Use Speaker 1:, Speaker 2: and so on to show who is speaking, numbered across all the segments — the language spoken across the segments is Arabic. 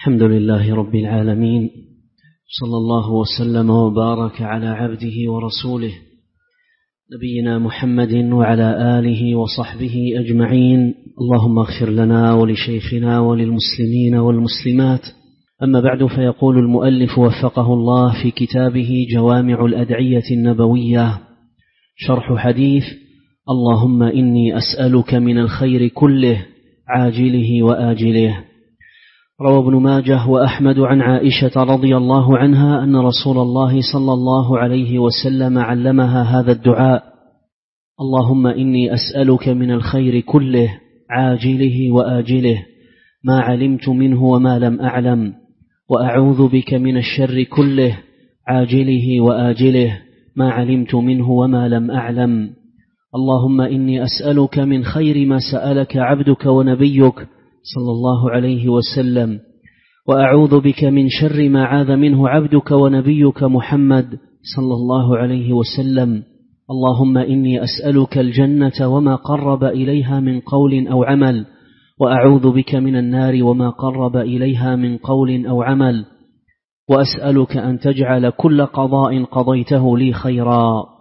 Speaker 1: الحمد لله رب العالمين، صلى الله وسلم وبارك على عبده ورسوله نبينا محمد وعلى آله وصحبه أجمعين. اللهم اغفر لنا ولشيخنا وللمسلمين والمسلمات. أما بعد، فيقول المؤلف وفقه الله في كتابه جوامع الأدعية النبوية شرح حديث اللهم إني أسألك من الخير كله عاجله وآجله. روى ابن ماجه وأحمد عن عائشة رضي الله عنها أن رسول الله صلى الله عليه وسلم علمها هذا الدعاء: اللهم إني أسألك من الخير كله عاجله وآجله ما علمت منه وما لم أعلم، وأعوذ بك من الشر كله عاجله وآجله ما علمت منه وما لم أعلم. اللهم إني أسألك من خير ما سألك عبدك ونبيك صلى الله عليه وسلم، وأعوذ بك من شر ما عاذ منه عبدك ونبيك محمد صلى الله عليه وسلم. اللهم إني أسألك الجنة وما قرب إليها من قول أو عمل، وأعوذ بك من النار وما قرب إليها من قول أو عمل، وأسألك أن تجعل كل قضاء قضيته لي خيرا.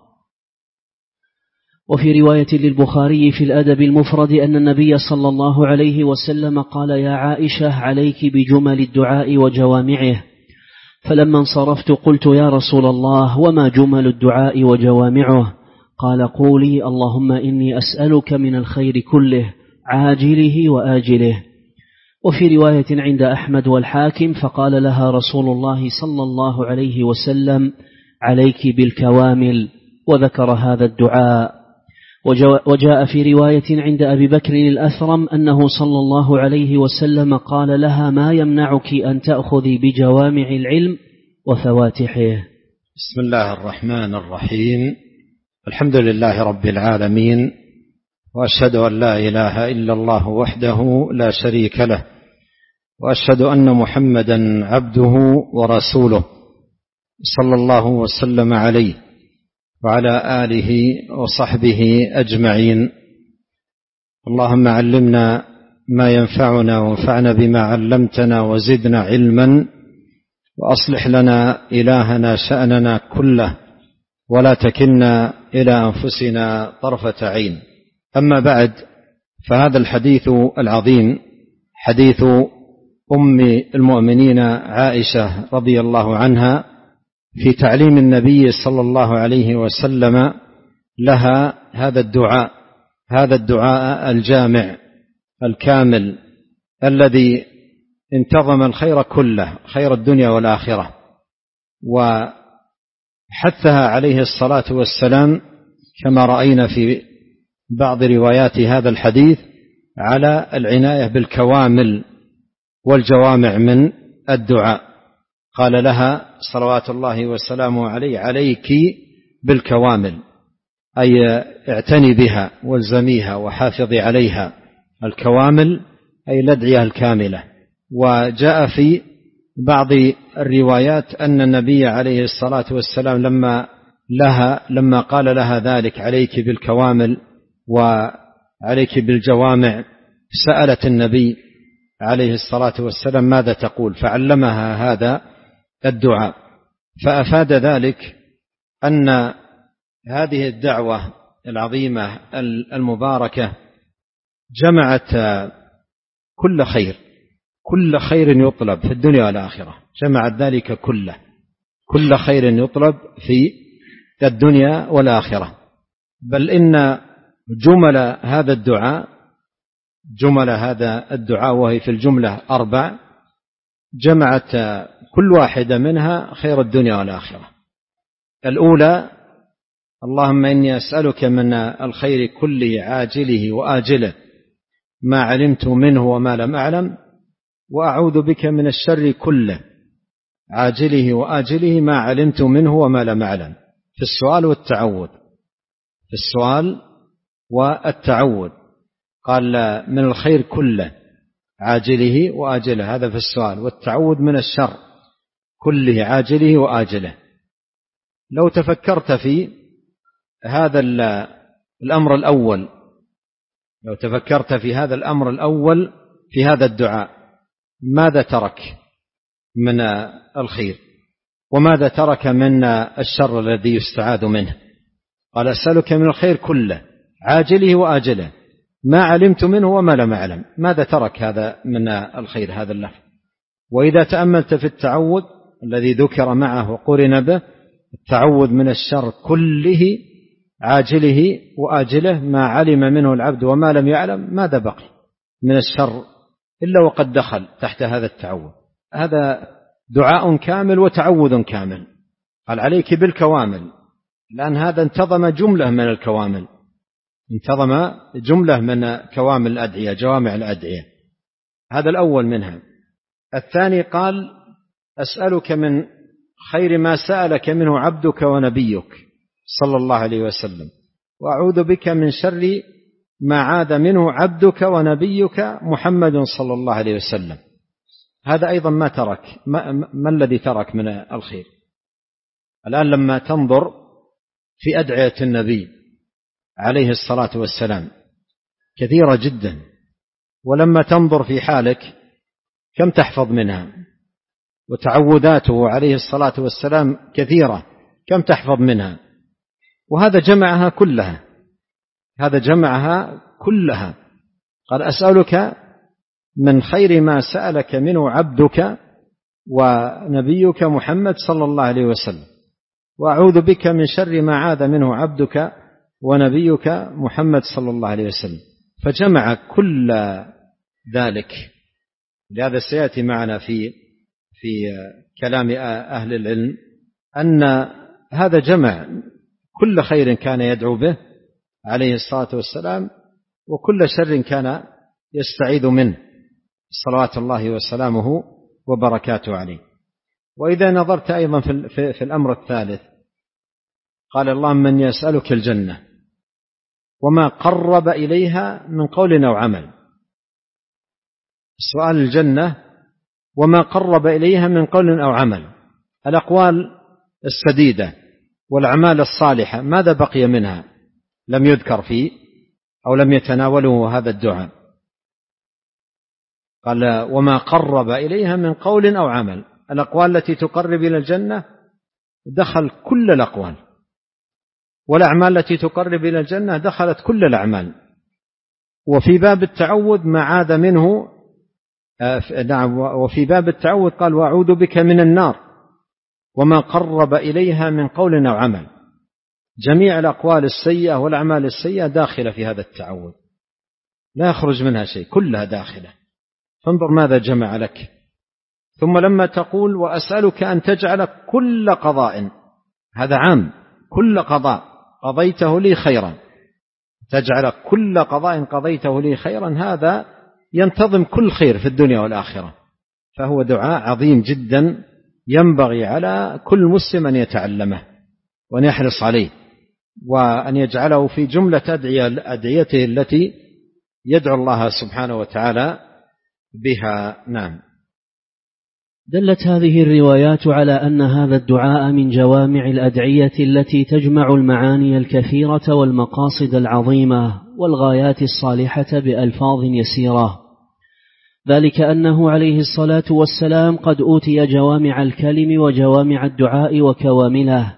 Speaker 1: وفي رواية للبخاري في الأدب المفرد أن النبي صلى الله عليه وسلم قال: يا عائشة عليك بجمل الدعاء وجوامعه. فلما انصرفت قلت: يا رسول الله وما جمل الدعاء وجوامعه؟ قال: قولي اللهم إني أسألك من الخير كله عاجله وآجله. وفي رواية عند أحمد والحاكم فقال لها رسول الله صلى الله عليه وسلم: عليك بالكوامل، وذكر هذا الدعاء. وجاء في رواية عند أبي بكر الأثرم أنه صلى الله عليه وسلم قال لها: ما يمنعك أن تأخذي بجوامع العلم وفواتحه.
Speaker 2: بسم الله الرحمن الرحيم. الحمد لله رب العالمين، وأشهد أن لا إله إلا الله وحده لا شريك له، وأشهد أن محمدا عبده ورسوله صلى الله وسلم عليه وعلى آله وصحبه أجمعين. اللهم علمنا ما ينفعنا وانفعنا بما علمتنا وزدنا علما، وأصلح لنا إلهنا شأننا كله، ولا تكلنا إلى أنفسنا طرفة عين. أما بعد، فهذا الحديث العظيم حديث أم المؤمنين عائشة رضي الله عنها في تعليم النبي صلى الله عليه وسلم لها هذا الدعاء الجامع الكامل الذي انتظم الخير كله، خير الدنيا والآخرة. وحثها عليه الصلاة والسلام كما رأينا في بعض روايات هذا الحديث على العناية بالكوامل والجوامع من الدعاء. قال لها صلوات الله وسلامه عليه: عليك بالكوامل، أي اعتني بها والزميها وحافظي عليها. الكوامل أي الأدعية الكاملة. وجاء في بعض الروايات أن النبي عليه الصلاة والسلام لما قال لها ذلك: عليك بالكوامل وعليك بالجوامع، سألت النبي عليه الصلاة والسلام ماذا تقول، فعلمها هذا الدعاء. فأفاد ذلك أن هذه الدعوة العظيمة المباركة جمعت كل خير يطلب في الدنيا والآخرة، جمعت ذلك كل خير يطلب في الدنيا والآخرة. بل إن جمل هذا الدعاء وهي في الجملة 4 جمعت كل واحدة منها خير الدنيا والآخرة. الأولى: اللهم إني أسألك من الخير كله عاجله وآجله ما علمت منه وما لم أعلم، وأعوذ بك من الشر كله عاجله وآجله ما علمت منه وما لم أعلم. في السؤال والتعوذ قال من الخير كله عاجله وآجله، هذا في السؤال، والتعوذ من الشر كله عاجله وآجله. لو تفكرت في هذا الأمر الأول في هذا الدعاء، ماذا ترك؟ من الخير. وماذا ترك من الشر الذي يستعاذ منه؟ قال أسألك من الخير كله عاجله وآجله ما علمت منه وما لم أعلم. ماذا ترك هذا من الخير هذا اللفظ؟ وإذا تأملت في التعوذ الذي ذكر معه وقرن به، التعوذ من الشر كله عاجله وآجله ما علم منه العبد وما لم يعلم، ماذا بقي من الشر إلا وقد دخل تحت هذا التعوذ؟ هذا دعاء كامل وتعوذ كامل. قال عليك بالكوامل، لأن هذا انتظم جملة من الكوامل، انتظم جملة من كوامل الأدعية، جوامع الأدعية. هذا الأول منها. الثاني قال أسألك من خير ما سألك منه عبدك ونبيك صلى الله عليه وسلم، وأعوذ بك من شر ما عاد منه عبدك ونبيك محمد صلى الله عليه وسلم. هذا أيضا ما ترك. ما الذي ترك من الخير؟ الآن لما تنظر في أدعية النبي عليه الصلاة والسلام كثيرة جدا، ولما تنظر في حالك كم تحفظ منها؟ وتعوذاته عليه الصلاة والسلام كثيرة، كم تحفظ منها؟ وهذا جمعها كلها، هذا جمعها كلها. قال أسألك من خير ما سألك منه عبدك ونبيك محمد صلى الله عليه وسلم، وأعوذ بك من شر ما عاد منه عبدك ونبيك محمد صلى الله عليه وسلم. فجمع كل ذلك. لهذا سيأتي معنا في كلام أهل العلم أن هذا جمع كل خير كان يدعو به عليه الصلاة والسلام، وكل شر كان يستعيذ منه صلوات الله وسلامه وبركاته عليه. وإذا نظرت أيضا في الأمر الثالث قال اللهم من يسألك الجنة وما قرب إليها من قول أو عمل. سؤال الجنة وما قرب إليها من قول أو عمل، الأقوال السديدة والأعمال الصالحة ماذا بقي منها لم يذكر فيه أو لم يتناوله هذا الدعاء؟ قال وما قرب إليها من قول أو عمل. الأقوال التي تقرب إلى الجنة دخل كل الأقوال، والأعمال التي تقرب إلى الجنة دخلت كل الأعمال. وفي باب التعوذ ما عاد منه نعم، وفي باب التعوذ قال وأعوذ بك من النار وما قرب إليها من قول أو عمل. جميع الأقوال السيئة والأعمال السيئة داخلة في هذا التعوذ، لا يخرج منها شيء، كلها داخلة. فانظر ماذا جمع لك. ثم لما تقول وأسألك أن تجعل كل قضاء، هذا عام، كل قضاء قضيته لي خيرا، تجعل كل قضاء قضيته لي خيرا، هذا ينتظم كل خير في الدنيا والآخرة. فهو دعاء عظيم جدا ينبغي على كل مسلم أن يتعلمه وأن يحرص عليه، وأن يجعله في جملة أدعيته التي يدعو الله سبحانه وتعالى بها. نعم.
Speaker 1: دلت هذه الروايات على أن هذا الدعاء من جوامع الأدعية التي تجمع المعاني الكثيرة والمقاصد العظيمة والغايات الصالحة بألفاظ يسيرة، ذلك أنه عليه الصلاة والسلام قد أوتي جوامع الكلم وجوامع الدعاء وكوامله.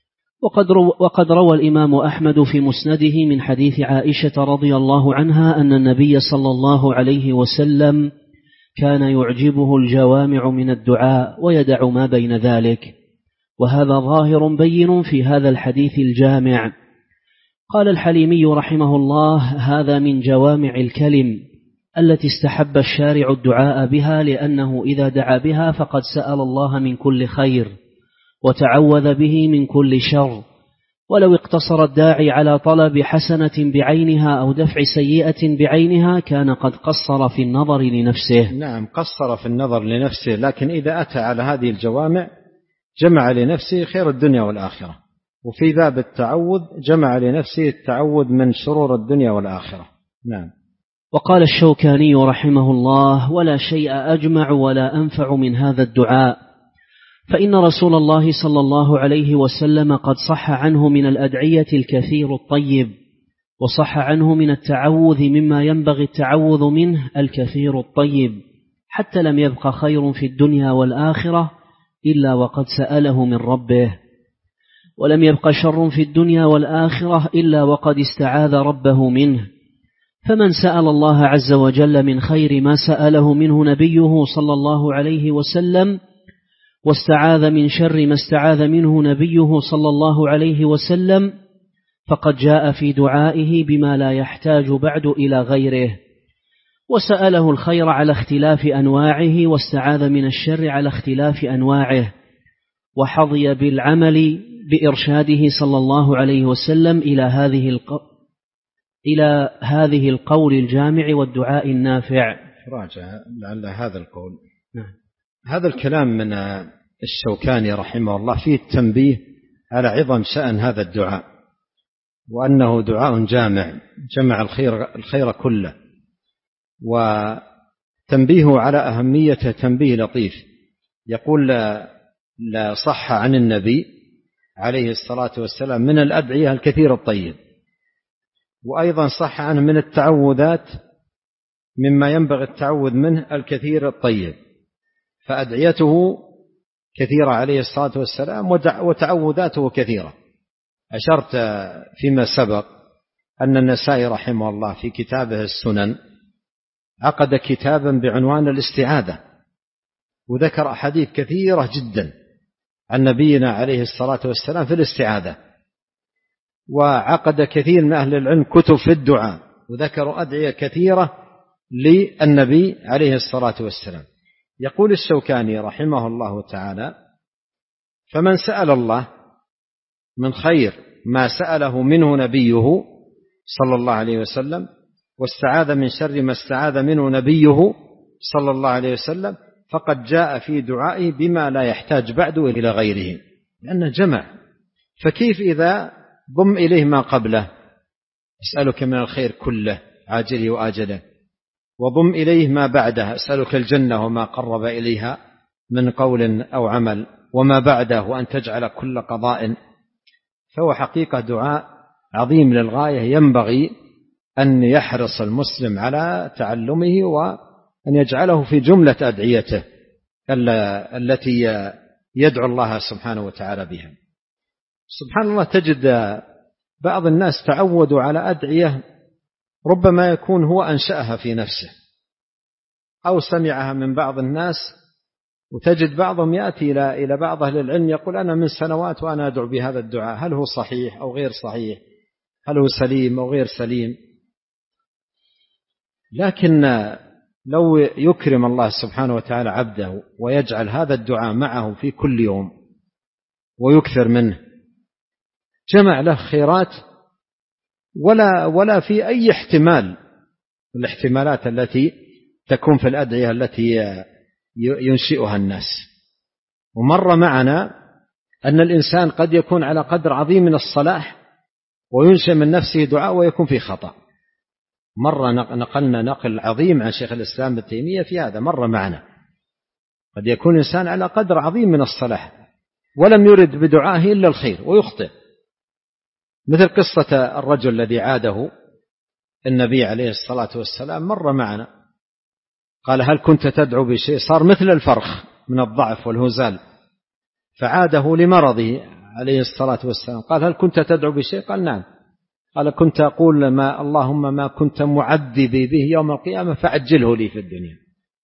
Speaker 1: وقد روى الإمام أحمد في مسنده من حديث عائشة رضي الله عنها أن النبي صلى الله عليه وسلم كان يعجبه الجوامع من الدعاء ويدع ما بين ذلك، وهذا ظاهر بين في هذا الحديث الجامع. قال الحليمي رحمه الله هذا من جوامع الكلم التي استحب الشارع الدعاء بها، لأنه إذا دعا بها فقد سأل الله من كل خير وتعوذ به من كل شر. ولو اقتصر الداعي على طلب حسنة بعينها أو دفع سيئة بعينها كان قد قصر في النظر لنفسه.
Speaker 2: نعم، قصر في النظر لنفسه، لكن إذا أتى على هذه الجوامع جمع لنفسه خير الدنيا والآخرة. وفي باب التعوذ جمع لنفسه التعوذ من شرور الدنيا والآخرة. نعم.
Speaker 1: وقال الشوكاني رحمه الله ولا شيء أجمع ولا أنفع من هذا الدعاء، فإن رسول الله صلى الله عليه وسلم قد صح عنه من الأدعية الكثير الطيب، وصح عنه من التعوذ مما ينبغي التعوذ منه الكثير الطيب، حتى لم يبق خير في الدنيا والآخرة إلا وقد سأله من ربه، ولم يبق شر في الدنيا والآخرة إلا وقد استعاذ ربه منه. فمن سأل الله عز وجل من خير ما سأله منه نبيه صلى الله عليه وسلم، واستعاذ من شر ما استعاذ منه نبيه صلى الله عليه وسلم، فقد جاء في دعائه بما لا يحتاج بعد إلى غيره، وسأله الخير على اختلاف أنواعه، واستعاذ من الشر على اختلاف أنواعه، وحظي بالعمل بإرشاده صلى الله عليه وسلم إلى هذه القول الجامع والدعاء النافع.
Speaker 2: راجع لعل هذا القول. هذا الكلام من الشوكاني رحمه الله فيه التنبيه على عظم شأن هذا الدعاء، وأنه دعاء جامع، جمع الخير كله، وتنبيهه على أهميته تنبيه لطيف. يقول لا صح عن النبي عليه الصلاة والسلام من الأدعية الكثير الطيب، وأيضا صح عنه من التعوذات مما ينبغي التعوذ منه الكثير الطيب، فأدعيته كثيرة عليه الصلاة والسلام وتعوذاته كثيرة. أشرت فيما سبق أن النسائي رحمه الله في كتابه السنن عقد كتابا بعنوان الاستعاذة، وذكر أحاديث كثيرة جدا عن نبينا عليه الصلاة والسلام في الاستعاذة، وعقد كثير من أهل العلم كتب في الدعاء وذكروا أدعية كثيرة للنبي عليه الصلاة والسلام. يقول الشوكاني رحمه الله تعالى: فمن سأل الله من خير ما سأله منه نبيه صلى الله عليه وسلم، واستعاذ من شر ما استعاذ منه نبيه صلى الله عليه وسلم، فقد جاء في دعائه بما لا يحتاج بعد إلى غيره، لأنه جمع. فكيف إذا ضم إليه ما قبله: أسألك من الخير كله عاجله وآجله، وضم إليه ما بعده: أسألك الجنة وما قرب إليها من قول أو عمل، وما بعده وأن تجعل كل قضاء. فهو حقيقة دعاء عظيم للغاية، ينبغي أن يحرص المسلم على تعلمه وأن يجعله في جملة أدعيته التي يدعو الله سبحانه وتعالى بها. سبحان الله، تجد بعض الناس تعودوا على أدعية ربما يكون هو أنشأها في نفسه أو سمعها من بعض الناس، وتجد بعضهم يأتي إلى بعض أهل العلم يقول: أنا من سنوات وأنا أدعو بهذا الدعاء، هل هو صحيح أو غير صحيح؟ هل هو سليم أو غير سليم؟ لكن لو يكرم الله سبحانه وتعالى عبده ويجعل هذا الدعاء معه في كل يوم ويكثر منه، جمع له خيرات ولا في أي احتمال الاحتمالات التي تكون في الأدعية التي ينشئها الناس. ومر معنا أن الإنسان قد يكون على قدر عظيم من الصلاح وينشئ من نفسه دعاء ويكون في خطأ. مرة نقلنا نقل عظيم عن شيخ الإسلام ابن تيمية في هذا، مر معنا قد يكون إنسان على قدر عظيم من الصلاح ولم يرد بدعائه إلا الخير ويخطئ، مثل قصة الرجل الذي عاده النبي عليه الصلاة والسلام. مر معنا قال: هل كنت تدعو بشيء؟ صار مثل الفرخ من الضعف والهزال، فعاده لمرضه عليه الصلاة والسلام. قال: هل كنت تدعو بشيء؟ قال: نعم. قال: كنت أقول اللهم ما كنت معذبي به يوم القيامة فعجله لي في الدنيا.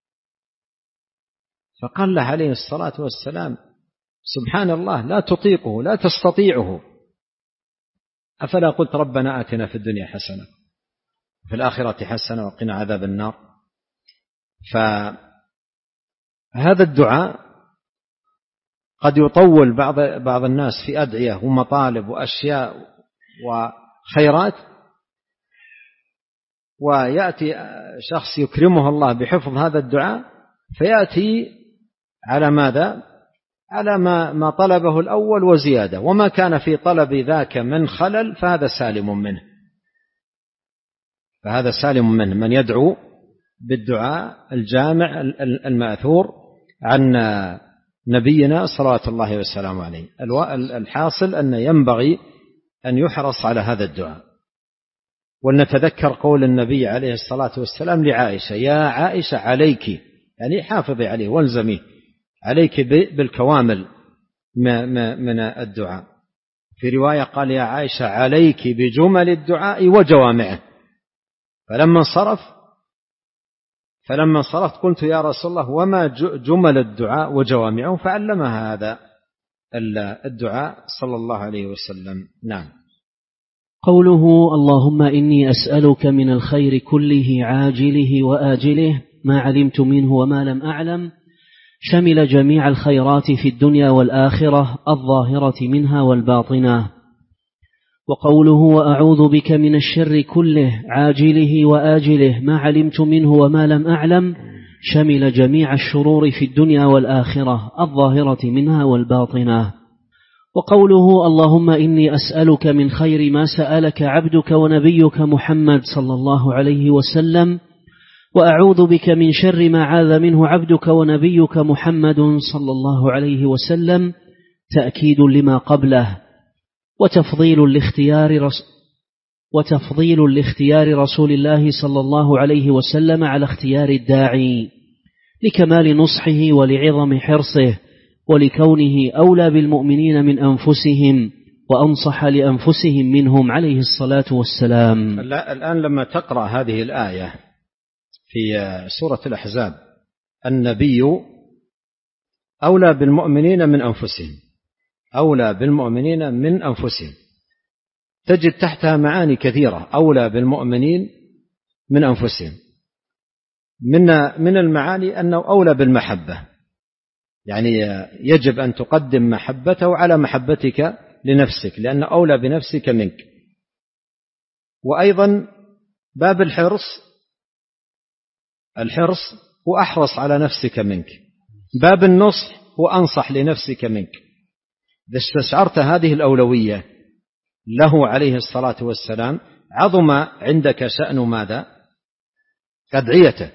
Speaker 2: فقال له عليه الصلاة والسلام: سبحان الله، لا تطيقه، لا تستطيعه، أفلا قلت ربنا آتنا في الدنيا حسنة وفي الآخرة حسنة وقنا عذاب النار؟ فهذا الدعاء قد يطول بعض الناس في أدعية ومطالب وأشياء وخيرات، ويأتي شخص يكرمه الله بحفظ هذا الدعاء فيأتي على ماذا؟ على ما طلبه الأول وزيادة، وما كان في طلب ذاك من خلل فهذا سالم منه. فهذا سالم منه من يدعو بالدعاء الجامع المأثور عن نبينا صلوات الله وسلامه عليه. الحاصل أن ينبغي أن يحرص على هذا الدعاء. ولنتذكر قول النبي عليه الصلاة والسلام لعائشة: يا عائشة عليك، يعني حافظي عليه والزميه، عليك بالكوامل من الدعاء. في رواية قال يا عائشة عليك بجمل الدعاء وجوامعه. فلما انصرفت قلت يا رسول الله وما جمل الدعاء وجوامعه، فعلمها هذا الدعاء صلى الله عليه وسلم. نعم.
Speaker 1: قوله اللهم إني أسألك من الخير كله عاجله وآجله ما علمت منه وما لم أعلم، شمل جميع الخيرات في الدنيا والآخرة الظاهرة منها والباطنة. وقوله وأعوذ بك من الشر كله عاجله وآجله ما علمت منه وما لم أعلم، شمل جميع الشرور في الدنيا والآخرة الظاهرة منها والباطنة. وقوله اللهم إني أسألك من خير ما سألك عبدك ونبيك محمد صلى الله عليه وسلم، وأعوذ بك من شر ما عاذ منه عبدك ونبيك محمد صلى الله عليه وسلم، تأكيد لما قبله وتفضيل لاختيار رسول الله صلى الله عليه وسلم على اختيار الداعي لكمال نصحه ولعظم حرصه، ولكونه أولى بالمؤمنين من أنفسهم وأنصح لأنفسهم منهم عليه الصلاة والسلام.
Speaker 2: الآن لما تقرأ هذه الآية في سورة الأحزاب، النبي أولى بالمؤمنين من أنفسهم، أولى بالمؤمنين من أنفسهم، تجد تحتها معاني كثيرة. أولى بالمؤمنين من أنفسهم، من المعاني أنه أولى بالمحبة، يعني يجب أن تقدم محبته على محبتك لنفسك، لأنه أولى بنفسك منك. وأيضا باب الحرص هو أحرص على نفسك منك، باب النصح هو أنصح لنفسك منك. إذا استشعرت هذه الأولوية له عليه الصلاة والسلام عظم عندك شأن ماذا؟ أدعيته.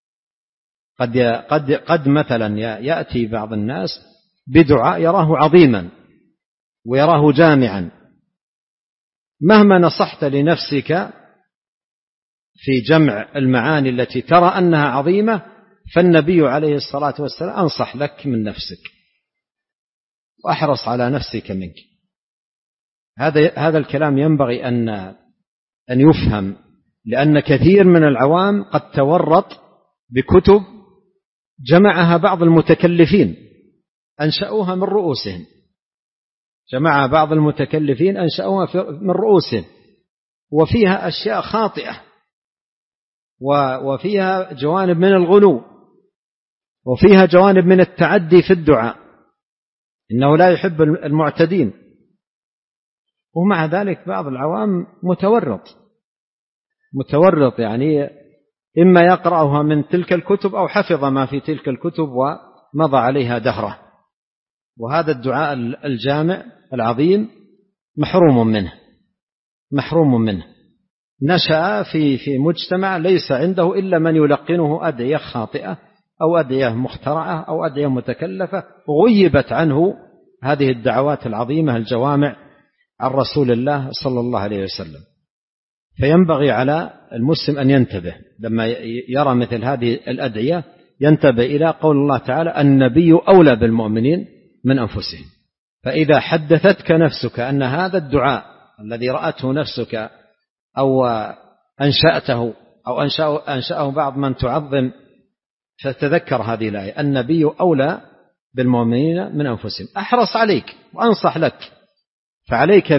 Speaker 2: قد مثلا يأتي بعض الناس بدعاء يراه عظيما ويراه جامعا، مهما نصحت لنفسك في جمع المعاني التي ترى أنها عظيمة، فالنبي عليه الصلاة والسلام أنصح لك من نفسك وأحرص على نفسك منك. هذا الكلام ينبغي أن يفهم، لأن كثير من العوام قد تورط بكتب جمعها بعض المتكلفين أنشأوها من رؤوسهم، جمعها بعض المتكلفين أنشأوها من رؤوسهم، وفيها أشياء خاطئة، وفيها جوانب من الغلو، وفيها جوانب من التعدي في الدعاء، إنه لا يحب المعتدين. ومع ذلك بعض العوام متورط، يعني إما يقرأها من تلك الكتب أو حفظ ما في تلك الكتب ومضى عليها دهره. وهذا الدعاء الجامع العظيم محروم منه. نشأ في مجتمع ليس عنده إلا من يلقنه أدعية خاطئة أو أدعية مخترعة أو أدعية متكلفة، غيبت عنه هذه الدعوات العظيمة الجوامع عن رسول الله صلى الله عليه وسلم. فينبغي على المسلم أن ينتبه لما يرى مثل هذه الأدعية، ينتبه إلى قول الله تعالى النبي أولى بالمؤمنين من أنفسهم. فإذا حدثتك نفسك أن هذا الدعاء الذي رأته نفسك أو أنشأته أو أنشأه بعض من تعظم، فتذكر هذه الآية النبي أولى بالمؤمنين من أنفسهم، أحرص عليك وأنصح لك، فعليك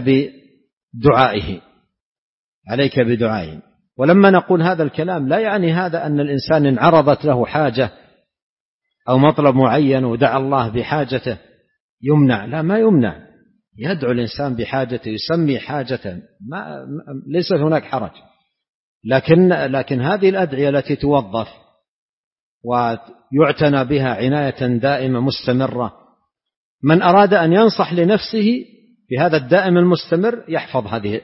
Speaker 2: بدعائه. ولما نقول هذا الكلام لا يعني هذا أن الإنسان إن عرضت له حاجة أو مطلب معين ودعا الله بحاجته يمنع، لا، ما يمنع، يدعو الإنسان بحاجته، يسمي حاجته، ليس هناك حرج. لكن هذه الأدعية التي توظف ويعتنى بها عناية دائمة مستمرة، من أراد أن ينصح لنفسه بهذا الدائم المستمر يحفظ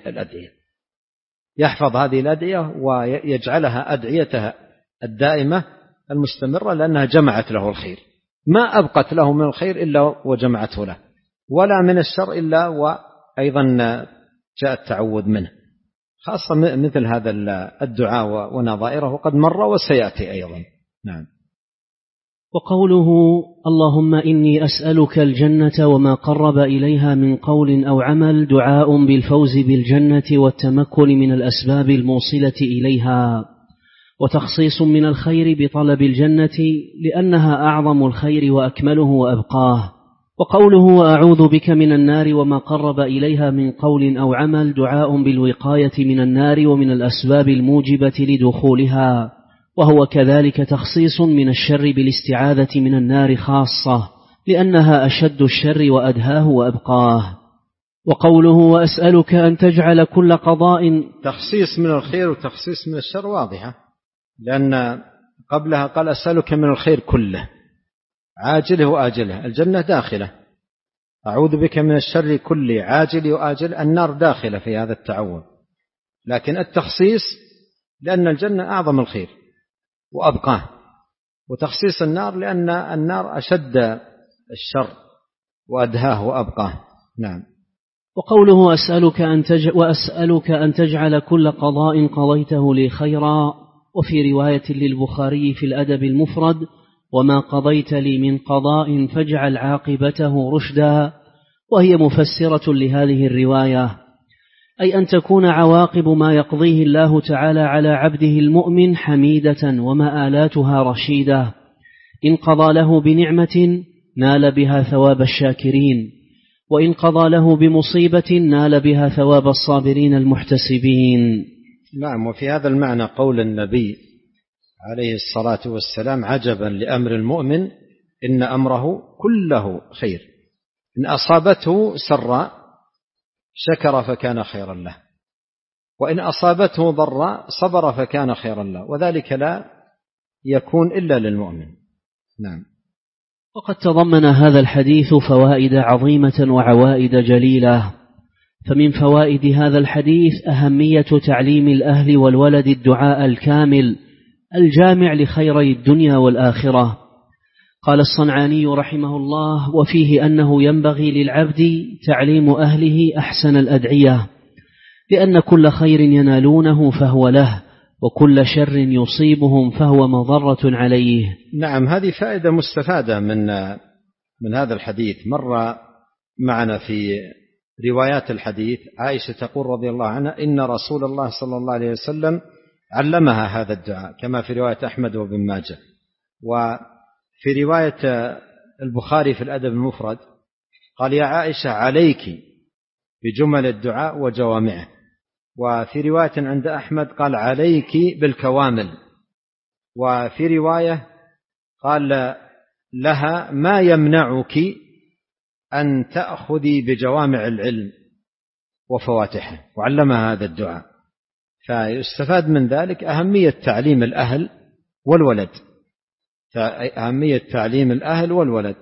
Speaker 2: هذه الأدعية ويجعلها أدعيتها الدائمة المستمرة، لأنها جمعت له الخير، ما أبقت له من الخير إلا وجمعته له، ولا من الشر إلا وأيضا جاء التعوذ منه، خاصة مثل هذا الدعاء ونظائره، وقد مر وسيأتي أيضا. نعم.
Speaker 1: وقوله اللهم إني أسألك الجنة وما قرب إليها من قول أو عمل دعاء بالفوز بالجنة والتمكن من الأسباب الموصلة إليها، وتخصيص من الخير بطلب الجنة لأنها أعظم الخير وأكمله وأبقاه. وقوله وأعوذ بك من النار وما قرب إليها من قول أو عمل دعاء بالوقاية من النار ومن الأسباب الموجبة لدخولها، وهو كذلك تخصيص من الشر بالاستعاذة من النار خاصة لأنها أشد الشر وأدهاه وأبقاه. وقوله وأسألك أن تجعل كل قضاء،
Speaker 2: تخصيص من الخير وتخصيص من الشر واضحة، لأن قبلها قال أسألك من الخير كله عاجله وآجله، الجنة داخلة، أعوذ بك من الشر كله عاجله وآجله، النار داخلة في هذا التعوذ، لكن التخصيص لأن الجنة أعظم الخير وأبقاه، وتخصيص النار لأن النار أشد الشر وأدهاه وأبقاه. نعم.
Speaker 1: وقوله وأسألك أن تجعل كل قضاء قضيته لي خيرا، وفي رواية للبخاري في الأدب المفرد وما قضيت لي من قضاء فاجعل عاقبته رشدا، وهي مفسرة لهذه الرواية، أي أن تكون عواقب ما يقضيه الله تعالى على عبده المؤمن حميدة ومآلاتها رشيدة، إن قضى له بنعمة نال بها ثواب الشاكرين، وإن قضى له بمصيبة نال بها ثواب الصابرين المحتسبين.
Speaker 2: نعم. وفي هذا المعنى قول النبي عليه الصلاة والسلام عجبا لأمر المؤمن إن أمره كله خير، إن أصابته سراء شكر فكان خيرا له، وإن أصابته ضراء صبر فكان خيرا له، وذلك لا يكون إلا للمؤمن. نعم.
Speaker 1: وقد تضمن هذا الحديث فوائد عظيمة وعوائد جليلة. فمن فوائد هذا الحديث أهمية تعليم الأهل والولد الدعاء الكامل الجامع لخيري الدنيا والآخرة. قال الصنعاني رحمه الله وفيه أنه ينبغي للعبد تعليم أهله أحسن الأدعية، لأن كل خير ينالونه فهو له، وكل شر يصيبهم فهو مضرة عليه.
Speaker 2: نعم. هذه فائدة مستفادة من هذا الحديث. مر معنا في روايات الحديث عائشة تقول رضي الله عنها إن رسول الله صلى الله عليه وسلم علمها هذا الدعاء، كما في رواية أحمد وابن ماجه. وفي رواية البخاري في الأدب المفرد قال يا عائشة عليك بجمل الدعاء وجوامعه. وفي رواية عند أحمد قال عليك بالكوامل. وفي رواية قال لها ما يمنعك أن تأخذي بجوامع العلم وفواتحه، وعلمها هذا الدعاء. فيستفاد من ذلك أهمية تعليم الأهل والولد، أهمية تعليم الأهل والولد،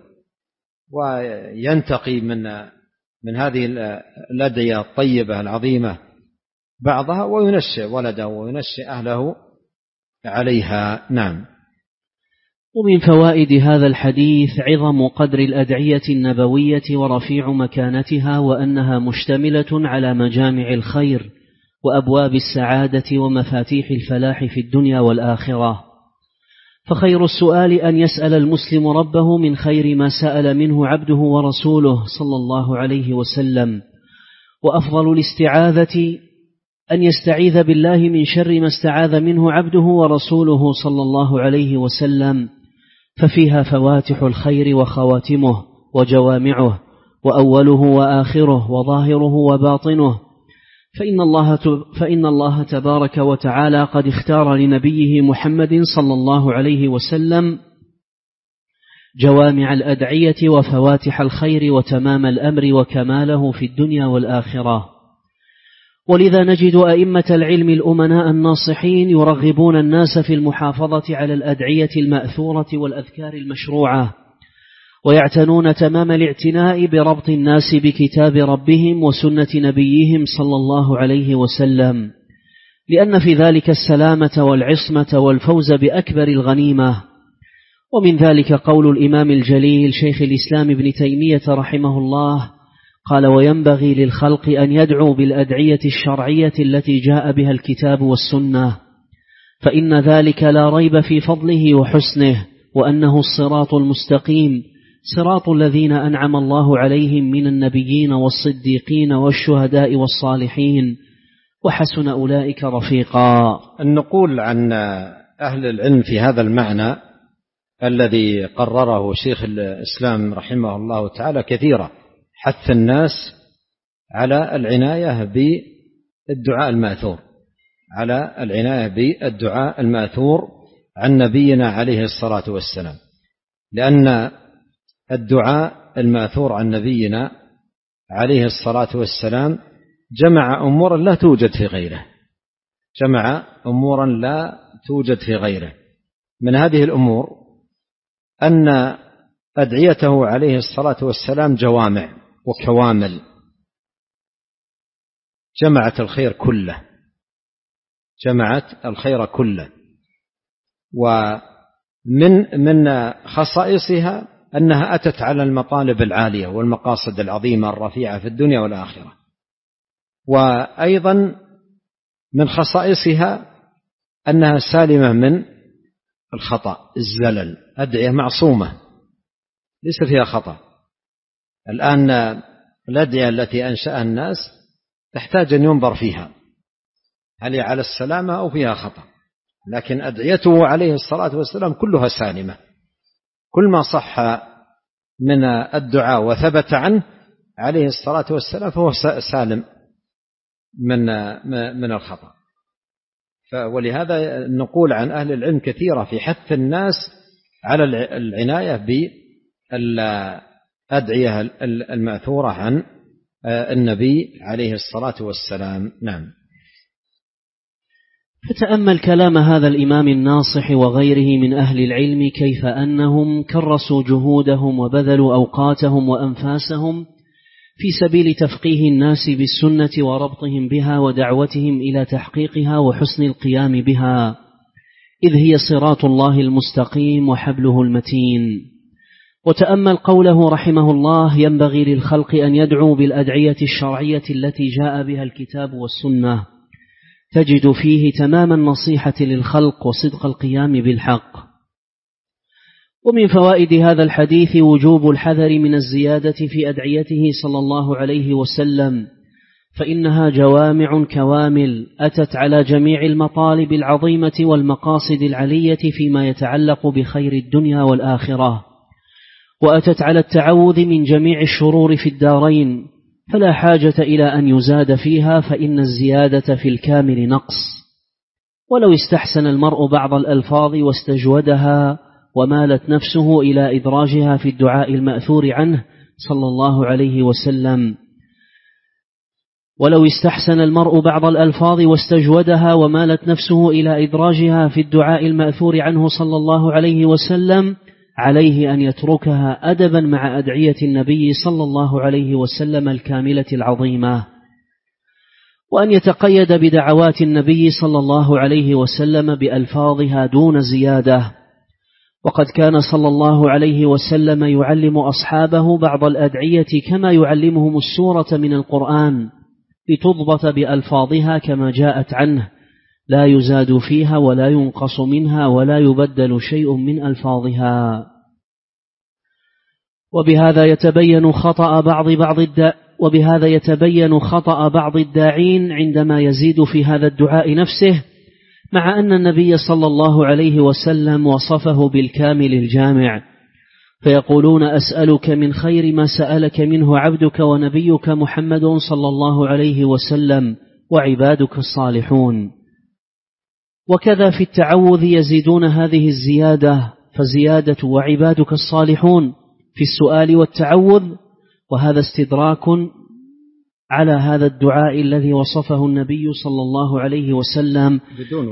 Speaker 2: وينتقي من هذه الأدعية الطيبة العظيمة بعضها وينشئ ولده وينشئ أهله عليها. نعم.
Speaker 1: ومن فوائد هذا الحديث عظم قدر الأدعية النبوية ورفيع مكانتها، وأنها مشتملة على مجامع الخير وأبواب السعادة ومفاتيح الفلاح في الدنيا والآخرة. فخير السؤال أن يسأل المسلم ربه من خير ما سأل منه عبده ورسوله صلى الله عليه وسلم، وأفضل الاستعاذة أن يستعيذ بالله من شر ما استعاذ منه عبده ورسوله صلى الله عليه وسلم، ففيها فواتح الخير وخواتمه وجوامعه وأوله وآخره وظاهره وباطنه، فإن الله تبارك وتعالى قد اختار لنبيه محمد صلى الله عليه وسلم جوامع الأدعية وفواتح الخير وتمام الأمر وكماله في الدنيا والآخرة. ولذا نجد أئمة العلم الأمناء الناصحين يرغبون الناس في المحافظة على الأدعية المأثورة والأذكار المشروعة، ويعتنون تمام الاعتناء بربط الناس بكتاب ربهم وسنة نبيهم صلى الله عليه وسلم، لأن في ذلك السلامة والعصمة والفوز بأكبر الغنيمة. ومن ذلك قول الإمام الجليل شيخ الإسلام ابن تيمية رحمه الله قال وينبغي للخلق أن يدعوا بالأدعية الشرعية التي جاء بها الكتاب والسنة، فإن ذلك لا ريب في فضله وحسنه، وأنه الصراط المستقيم، صراط الذين أنعم الله عليهم من النبيين والصديقين والشهداء والصالحين وحسن أولئك رفيقا.
Speaker 2: النقول عن أهل العلم في هذا المعنى الذي قرره شيخ الإسلام رحمه الله تعالى كثيرة، حث الناس على العناية بالدعاء الماثور، على العناية بالدعاء الماثور عن نبينا عليه الصلاة والسلام، لأن الدعاء الماثور عن نبينا عليه الصلاة والسلام جمع أمورا لا توجد في غيره، جمع أمورا لا توجد في غيره. من هذه الأمور أن أدعيته عليه الصلاة والسلام جوامع وكوامل، جمعت الخير كله، جمعت الخير كله. ومن خصائصها أنها أتت على المطالب العالية والمقاصد العظيمة الرفيعة في الدنيا والآخرة. وأيضا من خصائصها أنها سالمة من الخطأ، الزلل، أدعية معصومة ليس فيها خطأ. الآن الأدعية التي أنشأها الناس تحتاج أن ينظر فيها هل هي على السلامة أو فيها خطأ، لكن أدعيته عليه الصلاة والسلام كلها سالمة. كل ما صح من الدعاء وثبت عنه عليه الصلاة والسلام فهو سالم من الخطأ. ولهذا نقول عن أهل العلم كثيرة في حث الناس على العناية بالأدعية المأثورة عن النبي عليه الصلاة والسلام. نعم.
Speaker 1: فتأمل كلام هذا الإمام الناصح وغيره من أهل العلم كيف أنهم كرسوا جهودهم وبذلوا أوقاتهم وأنفاسهم في سبيل تفقيه الناس بالسنة وربطهم بها ودعوتهم إلى تحقيقها وحسن القيام بها، إذ هي صراط الله المستقيم وحبله المتين. وتأمل قوله رحمه الله: ينبغي للخلق أن يدعوا بالأدعية الشرعية التي جاء بها الكتاب والسنة، تجد فيه تمام النصيحة للخلق وصدق القيام بالحق. ومن فوائد هذا الحديث وجوب الحذر من الزيادة في أدعيته صلى الله عليه وسلم، فإنها جوامع كوامل أتت على جميع المطالب العظيمة والمقاصد العلية فيما يتعلق بخير الدنيا والآخرة، وأتت على التعوذ من جميع الشرور في الدارين، فلا حاجة إلى أن يزاد فيها، فإن الزيادة في الكامل نقص. ولو استحسن المرء بعض الألفاظ واستجودها ومالت نفسه إلى إدراجها في الدعاء المأثور عنه صلى الله عليه وسلم، ولو استحسن المرء بعض الألفاظ واستجودها ومالت نفسه إلى إدراجها في الدعاء المأثور عنه صلى الله عليه وسلم، عليه أن يتركها أدبا مع أدعية النبي صلى الله عليه وسلم الكاملة العظيمة، وأن يتقيد بدعوات النبي صلى الله عليه وسلم بألفاظها دون زيادة. وقد كان صلى الله عليه وسلم يعلم أصحابه بعض الأدعية كما يعلمهم السورة من القرآن، لتضبط بألفاظها كما جاءت عنه، لا يزاد فيها ولا ينقص منها ولا يبدل شيء من ألفاظها. وبهذا يتبين خطأ بعض الداعين عندما يزيد في هذا الدعاء نفسه، مع أن النبي صلى الله عليه وسلم وصفه بالكامل الجامع، فيقولون: أسألك من خير ما سألك منه عبدك ونبيك محمد صلى الله عليه وسلم وعبادك الصالحون. وكذا في التعوذ يزيدون هذه الزيادة، فزيادة وعبادك الصالحون في السؤال والتعوذ، وهذا استدراك على هذا الدعاء الذي وصفه النبي صلى الله عليه وسلم.
Speaker 2: بدون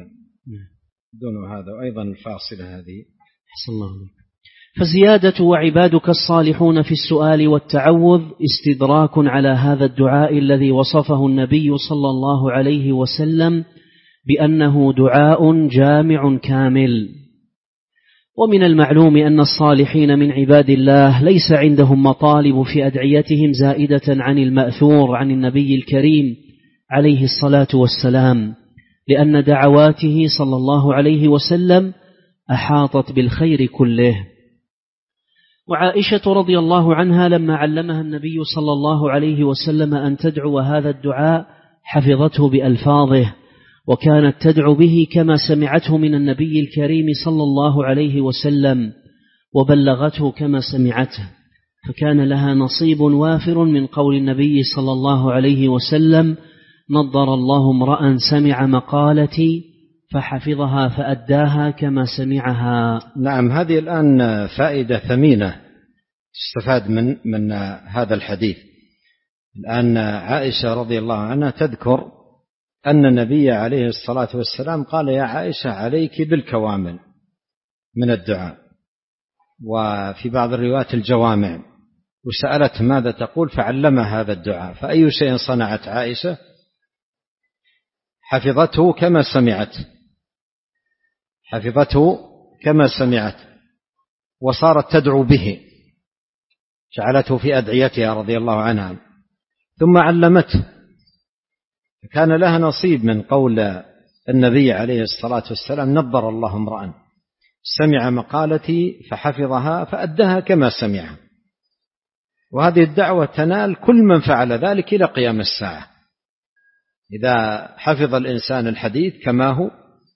Speaker 2: هذا أيضا الفاصلة هذه
Speaker 1: أحسن الله عليك. فزيادة وعبادك الصالحون في السؤال والتعوذ استدراك على هذا الدعاء الذي وصفه النبي صلى الله عليه وسلم بأنه دعاء جامع كامل. ومن المعلوم أن الصالحين من عباد الله ليس عندهم مطالب في أدعيتهم زائدة عن المأثور عن النبي الكريم عليه الصلاة والسلام، لأن دعواته صلى الله عليه وسلم أحاطت بالخير كله. وعائشة رضي الله عنها لما علمها النبي صلى الله عليه وسلم أن تدعو هذا الدعاء حفظته بألفاظه، وكانت تدعو به كما سمعته من النبي الكريم صلى الله عليه وسلم وبلغته كما سمعته، فكان لها نصيب وافر من قول النبي صلى الله عليه وسلم: نضر الله امرأ سمع مقالتي فحفظها فأداها كما سمعها.
Speaker 2: نعم، هذه الآن فائدة ثمينة تستفاد من هذا الحديث. الآن عائشة رضي الله عنها تذكر أن النبي عليه الصلاة والسلام قال: يا عائشة عليك بالكوامل من الدعاء، وفي بعض الروايات الجوامع، وسألت ماذا تقول فعلمها هذا الدعاء. فأي شيء صنعت عائشة؟ حفظته كما سمعت، حفظته كما سمعت، وصارت تدعو به، جعلته في أدعيتها رضي الله عنها، ثم علمته، كان لها نصيب من قول النبي عليه الصلاة والسلام: نضر الله امرأ سمع مقالتي فحفظها فأداها كما سمعها. وهذه الدعوة تنال كل من فعل ذلك إلى قيام الساعة. إذا حفظ الإنسان الحديث كما هو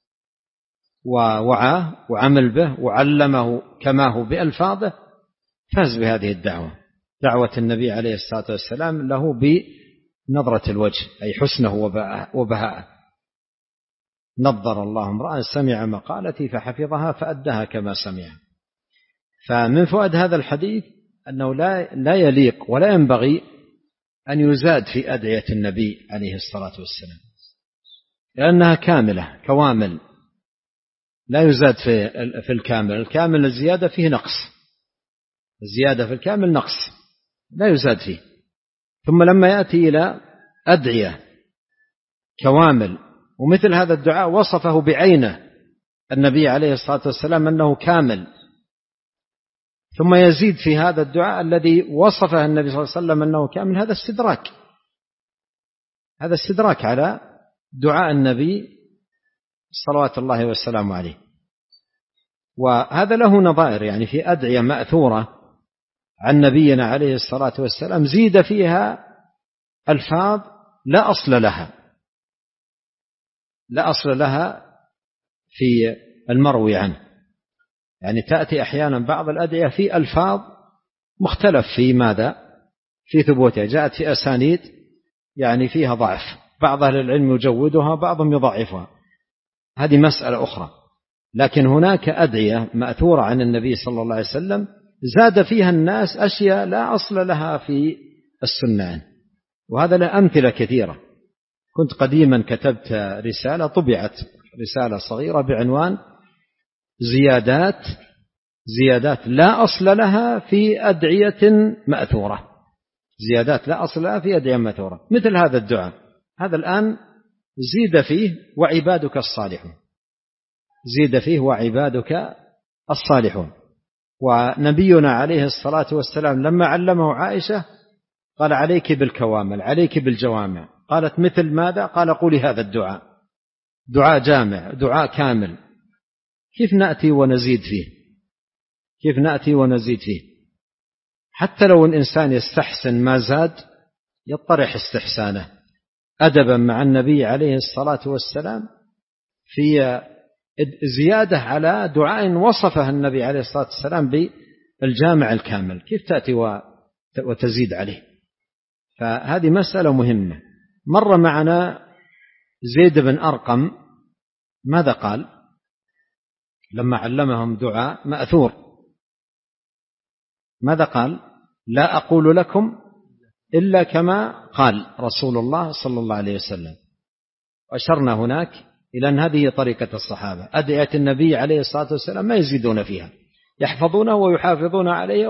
Speaker 2: ووعاه وعمل به وعلمه كما هو بألفاظه فاز بهذه الدعوة، دعوة النبي عليه الصلاة والسلام له بنظرة الوجه، أي حسنه وبهاءه. نضر الله امرأ سمع مقالتي فحفظها فأداها كما سمع. فمن فوائد هذا الحديث أنه لا يليق ولا ينبغي أن يزاد في أدعية النبي عليه الصلاة والسلام، لأنها كاملة كوامل، لا يزاد في الكامل. الكامل الزيادة فيه نقص، الزيادة في الكامل نقص لا يزاد فيه. ثم لما يأتي إلى أدعية كوامل ومثل هذا الدعاء وصفه بعينه النبي عليه الصلاة والسلام أنه كامل، ثم يزيد في هذا الدعاء الذي وصفه النبي صلى الله عليه وسلم أنه كامل، هذا استدراك، هذا استدراك على دعاء النبي صلوات الله والسلام عليه. وهذا له نظائر، يعني في أدعية مأثورة عن نبينا عليه الصلاة والسلام زيد فيها ألفاظ لا أصل لها، لا أصل لها في المروي عنه. يعني تأتي أحيانا بعض الأدعية في ألفاظ مختلف في ماذا؟ في ثبوتها، جاءت في أسانيد يعني فيها ضعف، بعض أهل العلم يجودها بعضهم يضعفها، هذه مسألة أخرى. لكن هناك أدعية مأثورة عن النبي صلى الله عليه وسلم زاد فيها الناس أشياء لا أصل لها في السنة، وهذا له أمثلة كثيرة. كنت قديما كتبت رسالة، طبعت رسالة صغيرة بعنوان زيادات لا أصل لها في أدعية مأثورة، زيادات لا أصل لها في أدعية مأثورة، مثل هذا الدعاء، هذا الآن زيد فيه وعبادك الصالحون، زيد فيه وعبادك الصالحون. ونبينا عليه الصلاة والسلام لما علمه عائشة قال: عليك بالكوامل، عليك بالجوامع. قالت: مثل ماذا؟ قال: قولي هذا الدعاء، دعاء جامع، دعاء كامل. كيف نأتي ونزيد فيه؟ كيف نأتي ونزيد فيه؟ حتى لو الإنسان يستحسن ما زاد يطرح استحسانه أدبا مع النبي عليه الصلاة والسلام في زيادة على دعاء وصفه النبي عليه الصلاة والسلام بالجامع الكامل، كيف تأتي وتزيد عليه؟ فهذه مسألة مهمة. مر معنا زيد بن أرقم ماذا قال لما علمهم دعاء مأثور؟ ماذا قال؟ لا أقول لكم إلا كما قال رسول الله صلى الله عليه وسلم. وأشرنا هناك إلى أن هذه طريقة الصحابة، أدعية النبي عليه الصلاة والسلام ما يزيدون فيها، يحفظونها ويحافظون عليها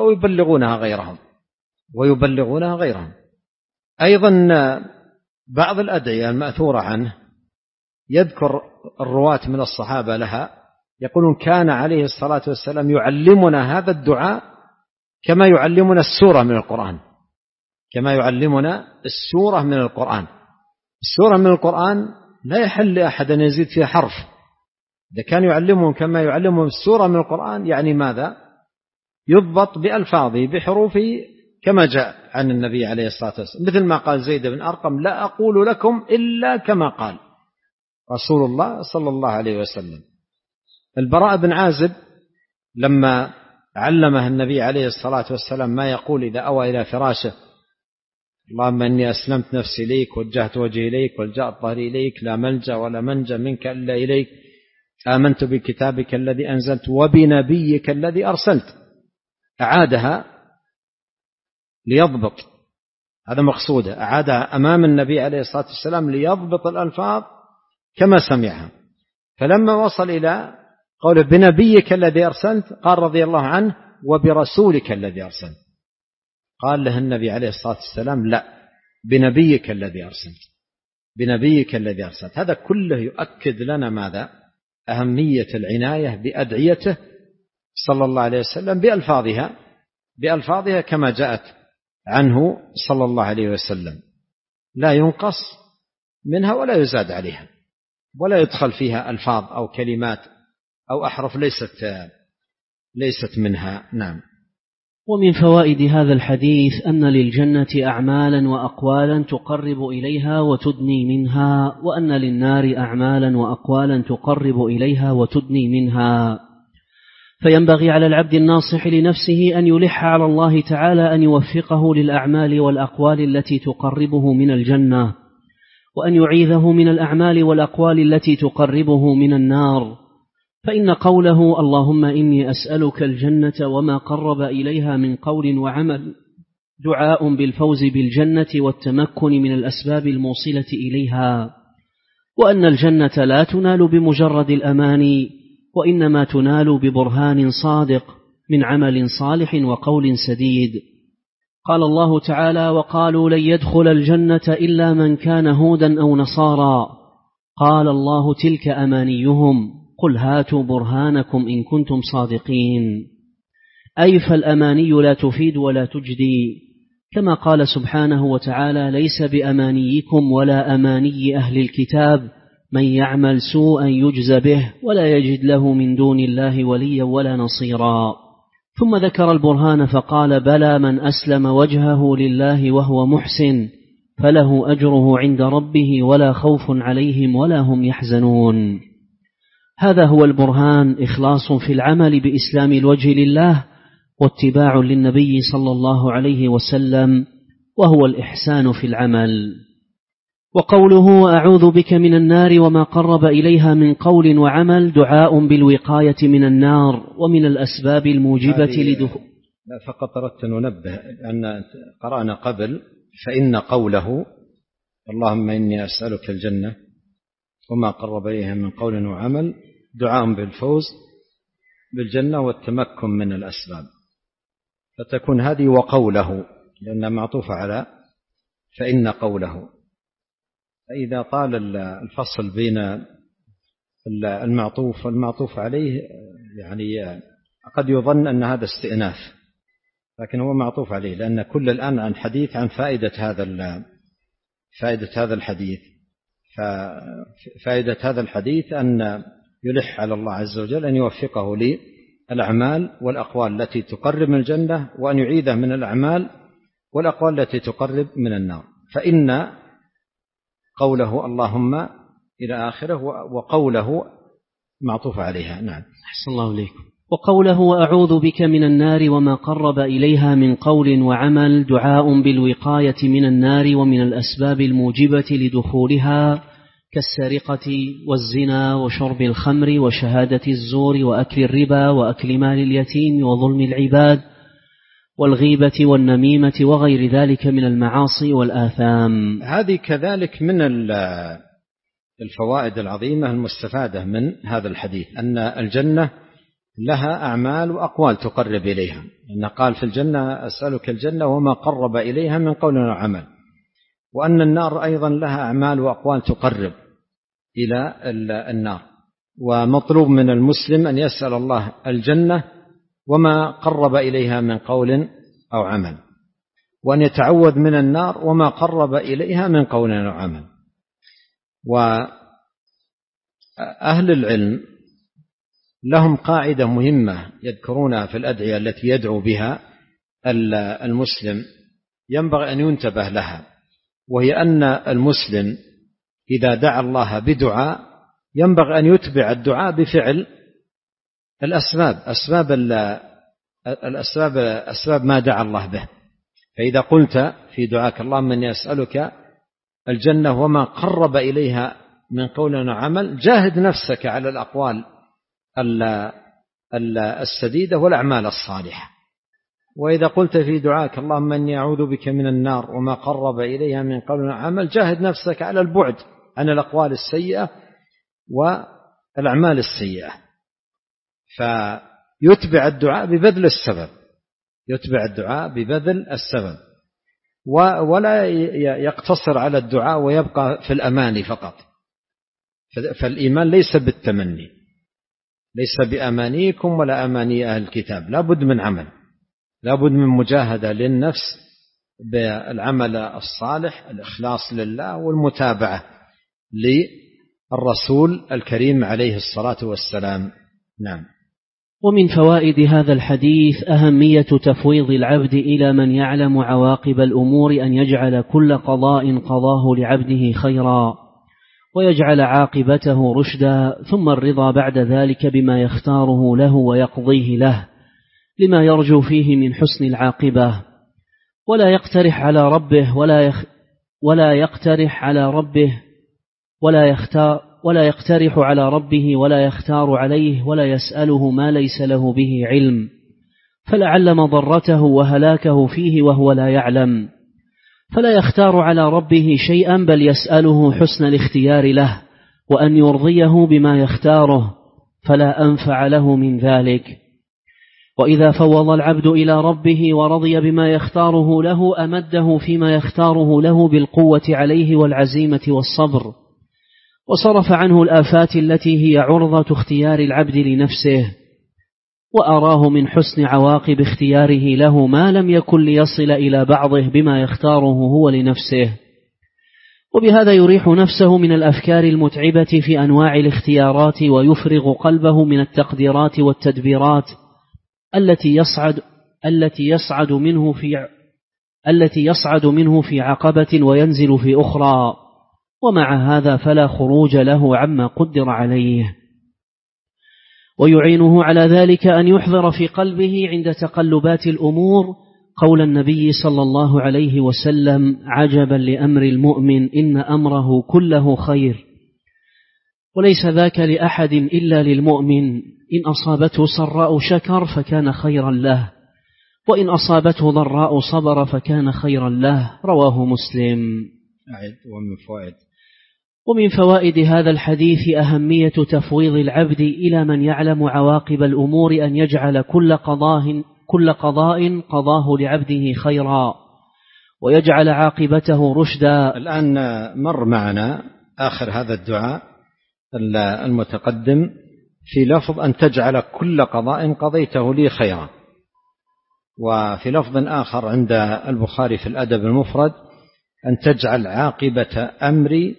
Speaker 2: ويبلغونها غيرهم. أيضا بعض الأدعية المأثورة عنه يذكر الرواة من الصحابة لها يقولون: كان عليه الصلاة والسلام يعلمنا هذا الدعاء كما يعلمنا السورة من القرآن، كما يعلمنا السورة من القرآن. السورة من القرآن لا يحل لأحد أن يزيد فيها حرف، إذا كان يعلمهم كما يعلمهم السورة من القرآن يعني ماذا؟ يضبط بألفاظه بحروفه كما جاء عن النبي عليه الصلاة والسلام، مثل ما قال زيد بن أرقم: لا أقول لكم إلا كما قال رسول الله صلى الله عليه وسلم. البراء بن عازب لما علمه النبي عليه الصلاة والسلام ما يقول إذا أوى إلى فراشه: اللهم إني أسلمت نفسي إليك، وجهت وجهي إليك، والجأت ظهري إليك، لا ملجأ ولا منجا منك إلا إليك، آمنت بكتابك الذي أنزلت وبنبيك الذي أرسلت. أعادها ليضبط، هذا مقصوده، أعادها أمام النبي عليه الصلاة والسلام ليضبط الألفاظ كما سمعها. فلما وصل إلى قوله بنبيك الذي أرسلت قال رضي الله عنه: وبرسولك الذي أرسلت. قال له النبي عليه الصلاة والسلام: لا، بنبيك الذي أرسلت، بنبيك الذي أرسلت. هذا كله يؤكد لنا ماذا؟ أهمية العناية بأدعيته صلى الله عليه وسلم بألفاظها كما جاءت عنه صلى الله عليه وسلم، لا ينقص منها ولا يزاد عليها، ولا يدخل فيها ألفاظ أو كلمات أو أحرف ليست منها. نعم.
Speaker 1: ومن فوائد هذا الحديث أن للجنة أعمالا وأقوالا تقرب إليها وتدني منها، وأن للنار أعمالا وأقوالا تقرب إليها وتدني منها. فينبغي على العبد الناصح لنفسه أن يلح على الله تعالى أن يوفقه للأعمال والأقوال التي تقربه من الجنة، وأن يعيذه من الأعمال والأقوال التي تقربه من النار. فإن قوله اللهم إني أسألك الجنة وما قرب إليها من قول وعمل دعاء بالفوز بالجنة والتمكن من الأسباب الموصلة إليها، وأن الجنة لا تنال بمجرد الأماني، وإنما تنال ببرهان صادق من عمل صالح وقول سديد. قال الله تعالى: وقالوا لن يدخل الجنة إلا من كان هودا أو نصارى. قال الله: تلك أمانيهم قل هاتوا برهانكم إن كنتم صادقين. أي فالأماني لا تفيد ولا تجدي، كما قال سبحانه وتعالى: ليس بأمانيكم ولا أماني أهل الكتاب من يعمل سوءا يجز به ولا يجد له من دون الله وليا ولا نصيرا. ثم ذكر البرهان فقال: بلى من أسلم وجهه لله وهو محسن فله أجره عند ربه ولا خوف عليهم ولا هم يحزنون. هذا هو البرهان: إخلاص في العمل بإسلام الوجه لله، واتباع للنبي صلى الله عليه وسلم، وهو الإحسان في العمل. وقوله أعوذ بك من النار وما قرب إليها من قول وعمل دعاء بالوقاية من النار ومن الأسباب الموجبة لدخول.
Speaker 2: فقط أردت أن ننبه أن قرأنا قبل فإن قوله اللهم إني أسألك الجنة وما قرب إليها من قول وعمل دعاء بالفوز بالجنة والتمكن من الأسباب، فتكون هذه وقوله لأنها معطوفة على فإن قوله. فإذا طال الفصل بين المعطوف والمعطوف عليه يعني قد يظن أن هذا استئناف، لكن هو معطوف عليه، لأن كل الآن عن حديث عن فائدة هذا الحديث. ففائدة هذا الحديث أن يلح على الله عز وجل أن يوفقه للأعمال والأقوال التي تقرب من الجنة، وأن يعيده من الأعمال والأقوال التي تقرب من النار. فإن قوله اللهم إلى آخره وقوله معطوف عليها. نعم.
Speaker 1: أحسن الله إليكم. وقوله أعوذ بك من النار وما قرب إليها من قول وعمل دعاء بالوقاية من النار ومن الأسباب الموجبة لدخولها كالسرقة والزنا وشرب الخمر وشهادة الزور وأكل الربا وأكل مال اليتيم وظلم العباد والغيبة والنميمة وغير ذلك من المعاصي والآثام.
Speaker 2: هذه كذلك من الفوائد العظيمة المستفادة من هذا الحديث، أن الجنة لها أعمال وأقوال تقرب إليها، لأنه قال في الجنة أسألك الجنة وما قرب إليها من قول وعمل، وأن النار أيضا لها أعمال وأقوال تقرب إلى النار. ومطلوب من المسلم أن يسأل الله الجنة وما قرب إليها من قول أو عمل، وأن يتعوذ من النار وما قرب إليها من قول أو عمل. وأهل العلم لهم قاعدة مهمة يذكرونها في الأدعية التي يدعو بها المسلم ينبغي أن ينتبه لها، وهي أن المسلم إذا دعا الله بدعاء ينبغي أن يتبع الدعاء بفعل أسباب ما دعا الله به. فإذا قلت في دعاك اللهم إني أسألك الجنة وما قرب إليها من قول وعمل، جاهد نفسك على الأقوال السديدة والأعمال الصالحة. وإذا قلت في دعاك اللهم إني أعوذ بك من النار وما قرب إليها من قول وعمل، جاهد نفسك على البعد عن الأقوال السيئة والأعمال السيئة. فيتبع الدعاء ببذل السبب، ولا يقتصر على الدعاء ويبقى في الأماني فقط. فالإيمان ليس بالتمني، ليس بأمانيكم ولا أماني أهل الكتاب، لا بد من عمل، لا بد من مجاهدة للنفس بالعمل الصالح، الإخلاص لله والمتابعة للرسول الكريم عليه الصلاة والسلام. نعم.
Speaker 1: ومن فوائد هذا الحديث أهمية تفويض العبد إلى من يعلم عواقب الأمور، أن يجعل كل قضاء قضاه لعبده خيرا ويجعل عاقبته رشدا، ثم الرضا بعد ذلك بما يختاره له ويقضيه له لما يرجو فيه من حسن العاقبة، ولا يقترح على ربه ولا يختار عليه ولا يسأله ما ليس له به علم، فلعل مضرته وهلاكه فيه وهو لا يعلم، فلا يختار على ربه شيئا بل يسأله حسن الاختيار له وأن يرضيه بما يختاره، فلا أنفع له من ذلك. وإذا فوض العبد إلى ربه ورضي بما يختاره له أمده فيما يختاره له بالقوة عليه والعزيمة والصبر، وصرف عنه الآفات التي هي عرضة اختيار العبد لنفسه، وأراه من حسن عواقب اختياره له ما لم يكن ليصل إلى بعضه بما يختاره هو لنفسه، وبهذا يريح نفسه من الأفكار المتعبة في أنواع الاختيارات، ويفرغ قلبه من التقديرات والتدبيرات التي يصعد منه في عقبة وينزل في أخرى، ومع هذا فلا خروج له عما قدر عليه. ويعينه على ذلك أن يحضر في قلبه عند تقلبات الأمور قول النبي صلى الله عليه وسلم: عجبا لأمر المؤمن إن أمره كله خير، وليس ذاك لأحد إلا للمؤمن، إن أصابته سراء شكر فكان خيرا له، وإن أصابته ضراء صبر فكان خيرا له. رواه مسلم. ومن فوائد هذا الحديث أهمية تفويض العبد إلى من يعلم عواقب الأمور، أن يجعل كل قضاء قضاه لعبده خيرا ويجعل عاقبته رشدا.
Speaker 2: الآن مر معنا آخر هذا الدعاء المتقدم في لفظ أن تجعل كل قضاء قضيته لي خيرا، وفي لفظ آخر عند البخاري في الأدب المفرد أن تجعل عاقبة أمري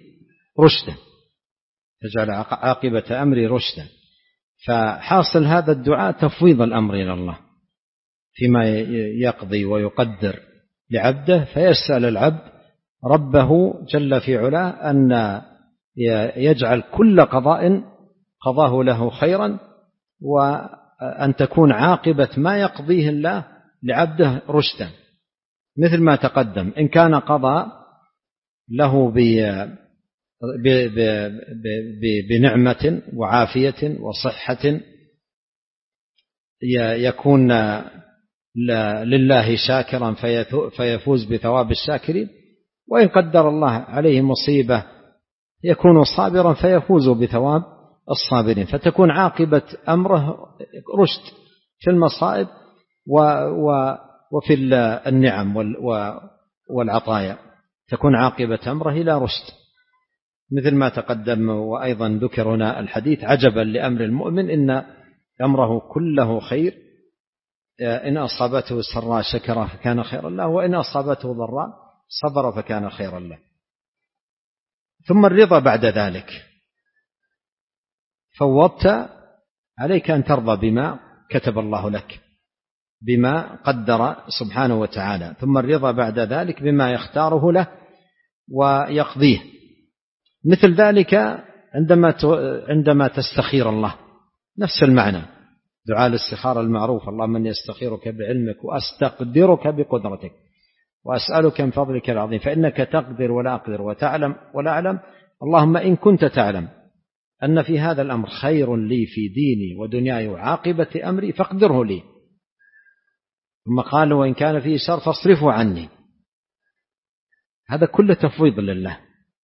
Speaker 2: رشدا. فحاصل هذا الدعاء تفويض الأمر إلى الله فيما يقضي ويقدر لعبده، فيسأل العبد ربه جل في علاه أن يجعل كل قضاء قضاه له خيرا، وأن تكون عاقبة ما يقضيه الله لعبده رشدا، مثل ما تقدم. إن كان قضى له بنعمة وعافية وصحة يكون لله شاكرا فيفوز بثواب الشاكرين، وإن قدر الله عليه مصيبة يكون صابرا فيفوز بثواب الصابرين. فتكون عاقبة أمره رشد في المصائب وفي النعم والعطايا، تكون عاقبة أمره إلى رشد، مثل ما تقدم. وأيضا ذكر هنا الحديث: عجبا لأمر المؤمن إن أمره كله خير، إن أصابته سراء شكر فكان خيرا له، وإن أصابته ضراء صبر فكان خيرا له. ثم الرضا بعد ذلك. فوضت عليك أن ترضى بما كتب الله لك، بما قدر سبحانه وتعالى، ثم الرضا بعد ذلك بما يختاره له ويقضيه. مثل ذلك عندما تستخير الله، نفس المعنى، دعاء الاستخارة المعروف: اللهم إني أستخيرك بعلمك وأستقدرك بقدرتك وأسألك من فضلك العظيم فإنك تقدر ولا أقدر وتعلم ولا أعلم، اللهم إن كنت تعلم أن في هذا الأمر خير لي في ديني ودنياي وعاقبة أمري فاقدره لي. ثم قال: وإن كان فيه شر فاصرفه عني. هذا كله تفويض لله،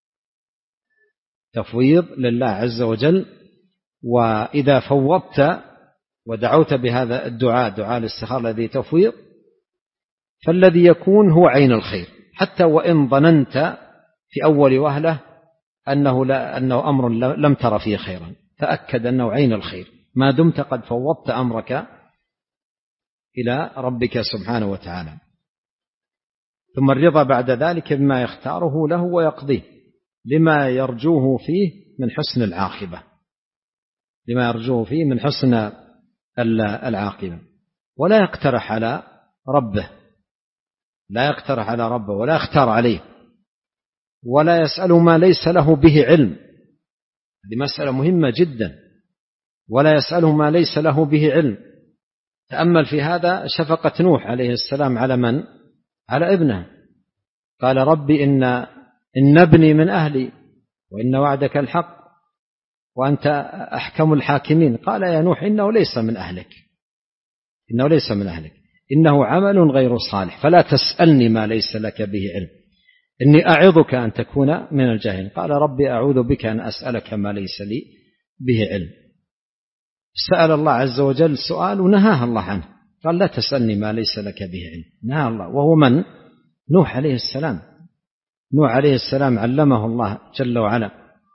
Speaker 2: تفويض لله عز وجل. وإذا فوضت ودعوت بهذا الدعاء، دعاء الاستخارة الذي تفويض، فالذي يكون هو عين الخير، حتى وإن ظننت في أول وهلة أنه أمر لم تر فيه خيرا، تأكد أنه عين الخير ما دمت قد فوضت أمرك إلى ربك سبحانه وتعالى. ثم الرضا بعد ذلك بما يختاره له ويقضيه لما يرجوه فيه من حسن العاقبة، لما يرجوه فيه من حسن العاقبة. ولا يقترح على ربه، لا يقترح على ربه ولا يختار عليه، ولا يسأل ما ليس له به علم. هذه مسألة مهمة جدا، ولا يسأله ما ليس له به علم. تأمل في هذا شفقة نوح عليه السلام على من؟ على ابنه. قال: ربي إن ابني من أهلي وإن وعدك الحق وأنت أحكم الحاكمين. قال: يا نوح إنه ليس من أهلك، إنه ليس من أهلك، إنه عمل غير صالح فلا تسألني ما ليس لك به علم إني أعظك أن تكون من الجاهلين. قال: ربي أعوذ بك أن أسألك ما ليس لي به علم. سأل الله عز وجل سؤال ونهاه الله عنه، قال: لا تسألني ما ليس لك به علم. نهاه الله، وهو من؟ نوح عليه السلام. نوح عليه السلام علمه الله جل وعلا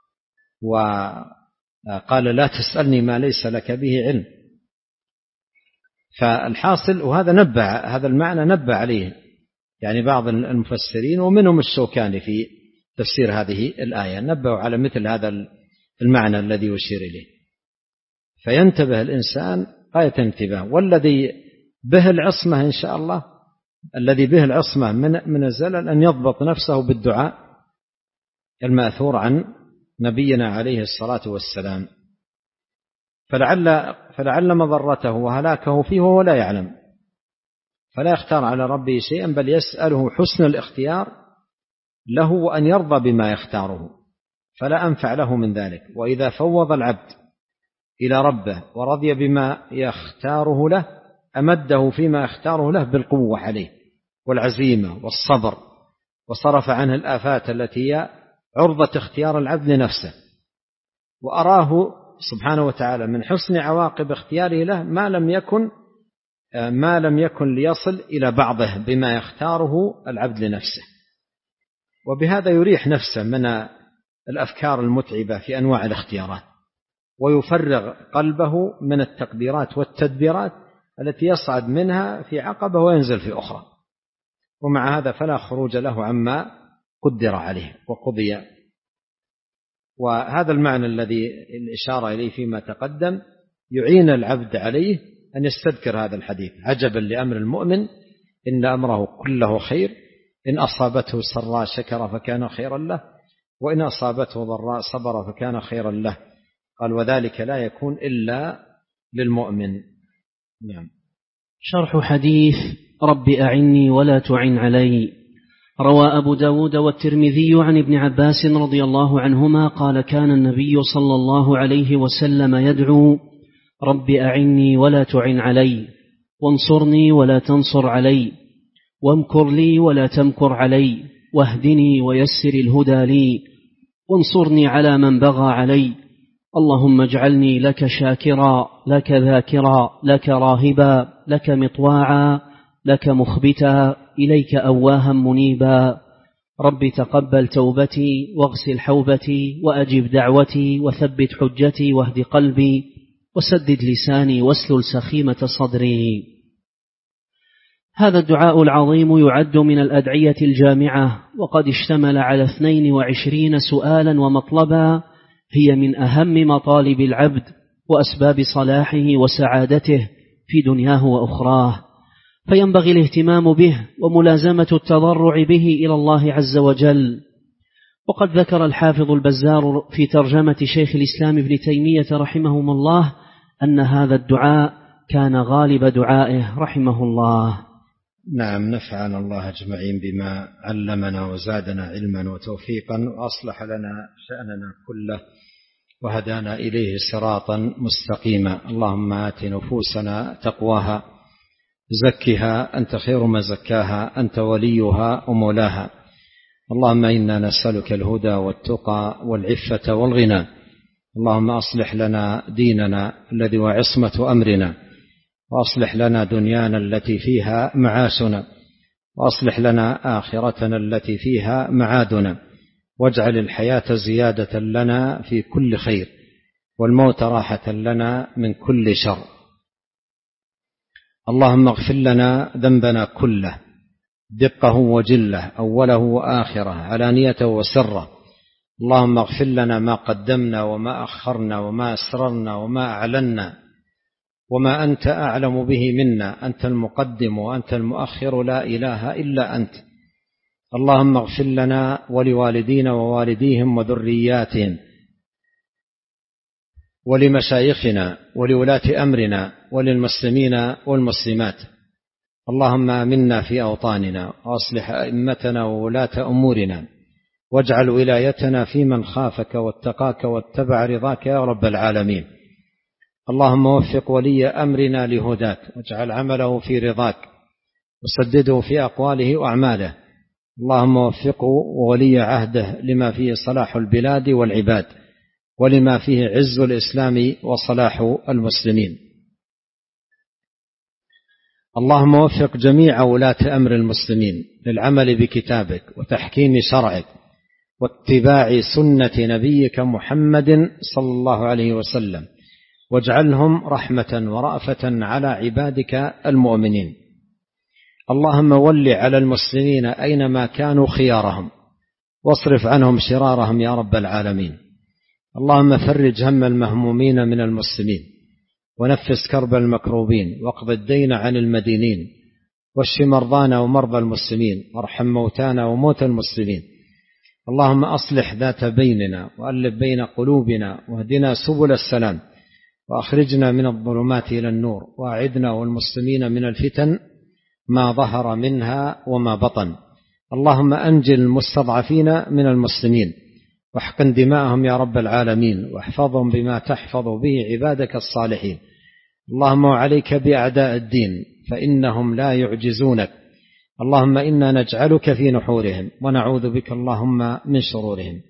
Speaker 2: وقال: لا تسألني ما ليس لك به علم. فالحاصل، وهذا نبه، هذا المعنى نبه عليه يعني بعض المفسرين ومنهم الشوكاني في تفسير هذه الآية، نبهوا على مثل هذا المعنى الذي يشير إليه. فينتبه الإنسان غاية انتباه. والذي به العصمة إن شاء الله، الذي به العصمة من الزلل، أن يضبط نفسه بالدعاء المأثور عن نبينا عليه الصلاة والسلام. فلعل مضرته وهلاكه فيه وهو لا يعلم، فلا يختار على ربه شيئا، بل يسأله حسن الاختيار له وأن يرضى بما يختاره، فلا أنفع له من ذلك. وإذا فوض العبد إلى ربه ورضي بما يختاره له، أمده فيما يختاره له بالقوة عليه والعزيمة والصبر، وصرف عنه الآفات التي هي عرضة اختيار العبد لنفسه، وأراه سبحانه وتعالى من حسن عواقب اختياره له ما لم يكن ليصل إلى بعضه بما يختاره العبد لنفسه. وبهذا يريح نفسه من الأفكار المتعبة في أنواع الاختيارات، ويفرغ قلبه من التقديرات والتدبيرات التي يصعد منها في عقبة وينزل في أخرى. ومع هذا فلا خروج له عما قدر عليه وقضي. وهذا المعنى الذي الإشارة إليه فيما تقدم يعين العبد عليه أن يستذكر هذا الحديث: عجبا لأمر المؤمن إن أمره كله خير، إن أصابته سراء شكر فكان خيرا له، وإن أصابته ضراء صبر فكان خيرا له. قال: وذلك لا يكون إلا للمؤمن. نعم.
Speaker 1: شرح حديث رب أعني ولا تعن علي. روى أبو داود والترمذي عن ابن عباس رضي الله عنهما قال: كان النبي صلى الله عليه وسلم يدعو: رب أعني ولا تعن علي، وانصرني ولا تنصر علي، وامكر لي ولا تمكر علي، واهدني ويسر الهدى لي، وانصرني على من بغى علي. اللهم اجعلني لك شاكرا، لك ذاكرا، لك راهبا، لك مطواعا، لك مخبتا، إليك أواها منيبا. رب تقبل توبتي واغسل حوبتي وأجب دعوتي وثبت حجتي واهد قلبي وسدد لساني واسلل سخيمة صدري. هذا الدعاء العظيم يعد من الأدعية الجامعة، وقد اشتمل على 22 سؤالا ومطلبا هي من أهم مطالب العبد وأسباب صلاحه وسعادته في دنياه وأخراه، فينبغي الاهتمام به وملازمة التضرع به إلى الله عز وجل. وقد ذكر الحافظ البزار في ترجمة شيخ الإسلام ابن تيمية رحمه الله أن هذا الدعاء كان غالب دعائه رحمه الله.
Speaker 2: نعم، نفعنا الله أجمعين بما علمنا وزادنا علما وتوفيقا وأصلح لنا شأننا كله وهدانا إليه صراطا مستقيما. اللهم آت نفوسنا تقواها زكها أنت خير من زكاها أنت وليها ومولاها. اللهم إنا نسألك الهدى والتقى والعفة والغنى. اللهم أصلح لنا ديننا الذي هو عصمة أمرنا، وأصلح لنا دنيانا التي فيها معاشنا، وأصلح لنا آخرتنا التي فيها معادنا، واجعل الحياة زيادة لنا في كل خير والموت راحة لنا من كل شر. اللهم اغفر لنا ذنبنا كله دقه وجله أوله وآخره علانيته وسره. اللهم اغفر لنا ما قدمنا وما أخرنا وما أسررنا وما أعلنا وما أنت أعلم به منا، أنت المقدم وأنت المؤخر لا إله إلا أنت. اللهم اغفر لنا ولوالدينا ووالديهم وذرياتهم ولمشايخنا ولولاة أمرنا وللمسلمين والمسلمات. اللهم آمنا في أوطاننا وأصلح أئمتنا وولاة أمورنا، واجعل ولايتنا في من خافك واتقاك واتبع رضاك يا رب العالمين. اللهم وفق ولي أمرنا لهداك، واجعل عمله في رضاك، وسدده في أقواله وأعماله. اللهم وفقه وولي عهده لما فيه صلاح البلاد والعباد، ولما فيه عز الإسلام وصلاح المسلمين. اللهم وفق جميع ولاة أمر المسلمين للعمل بكتابك وتحكيم شرعك واتباع سنة نبيك محمد صلى الله عليه وسلم، واجعلهم رحمة ورأفة على عبادك المؤمنين. اللهم ول على المسلمين أينما كانوا خيارهم، واصرف عنهم شرارهم يا رب العالمين. اللهم فرج هم المهمومين من المسلمين، ونفس كرب المكروبين، واقض الدين عن المدينين، واشف مرضانا ومرضى المسلمين، وارحم موتانا وموتى المسلمين. اللهم أصلح ذات بيننا، وألف بين قلوبنا، واهدنا سبل السلام، وأخرجنا من الظلمات إلى النور، وأعذنا والمسلمين من الفتن ما ظهر منها وما بطن. اللهم أنجل المستضعفين من المسلمين، واحقن دماءهم يا رب العالمين، واحفظهم بما تحفظ به عبادك الصالحين. اللهم عليك بأعداء الدين فإنهم لا يعجزونك. اللهم إنا نجعلك في نحورهم، ونعوذ بك اللهم من شرورهم.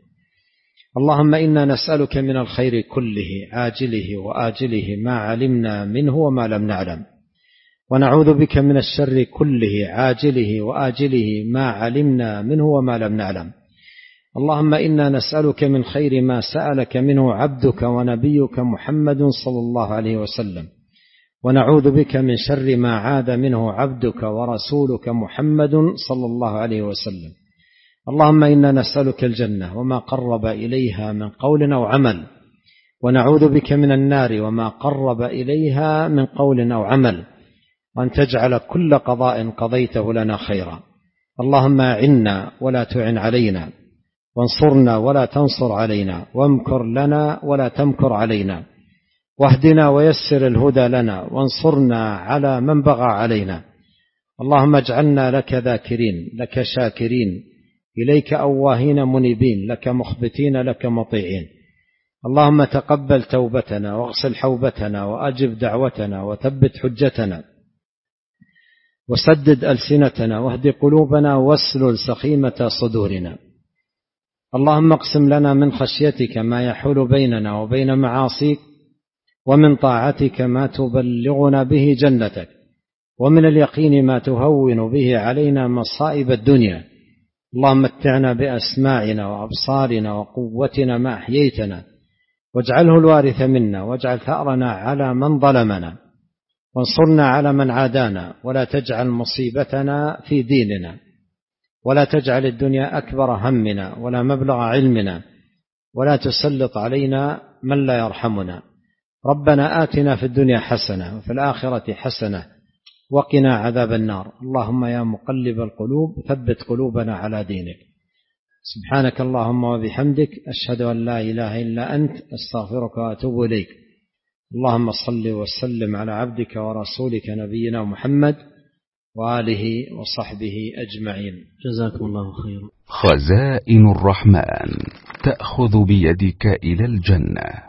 Speaker 2: اللهم إنا نسألك من الخير كله عاجله وآجله ما علمنا منه وما لم نعلم، ونعوذ بك من الشر كله عاجله وآجله ما علمنا منه وما لم نعلم. اللهم إنا نسألك من خير ما سألك منه عبدك ونبيك محمد صلى الله عليه وسلم، ونعوذ بك من شر ما عاد منه عبدك ورسولك محمد صلى الله عليه وسلم. اللهم إنا نسألك الجنة وما قرب إليها من قول أو عمل، ونعوذ بك من النار وما قرب إليها من قول أو عمل، وأن تجعل كل قضاء قضيته لنا خيرا. اللهم أعنا ولا تعن علينا، وانصرنا ولا تنصر علينا، وامكر لنا ولا تمكر علينا، واهدنا ويسر الهدى لنا، وانصرنا على من بغى علينا. اللهم اجعلنا لك ذاكرين، لك شاكرين، إليك أواهين منيبين، لك مخبتين، لك مطيعين. اللهم تقبل توبتنا، واغسل حوبتنا، وأجب دعوتنا، وثبت حجتنا، وسدد ألسنتنا، واهد قلوبنا، واسلل سخيمة صدورنا. اللهم اقسم لنا من خشيتك ما يحول بيننا وبين معاصيك، ومن طاعتك ما تبلغنا به جنتك، ومن اليقين ما تهون به علينا مصائب الدنيا. اللهم متعنا بأسماعنا وأبصارنا وقوتنا ما أحييتنا، واجعله الوارث منا، واجعل ثأرنا على من ظلمنا، وانصرنا على من عادانا، ولا تجعل مصيبتنا في ديننا، ولا تجعل الدنيا أكبر همنا ولا مبلغ علمنا، ولا تسلط علينا من لا يرحمنا. ربنا آتنا في الدنيا حسنة وفي الآخرة حسنة وقنا عذاب النار. اللهم يا مقلب القلوب ثبت قلوبنا على دينك. سبحانك اللهم وبحمدك أشهد أن لا إله إلا أنت أستغفرك وأتوب إليك. اللهم صل وسلم على عبدك ورسولك نبينا محمد وآله وصحبه أجمعين.
Speaker 1: جزاكم الله خيرا.
Speaker 3: خزائن الرحمن تأخذ بيدك إلى الجنة.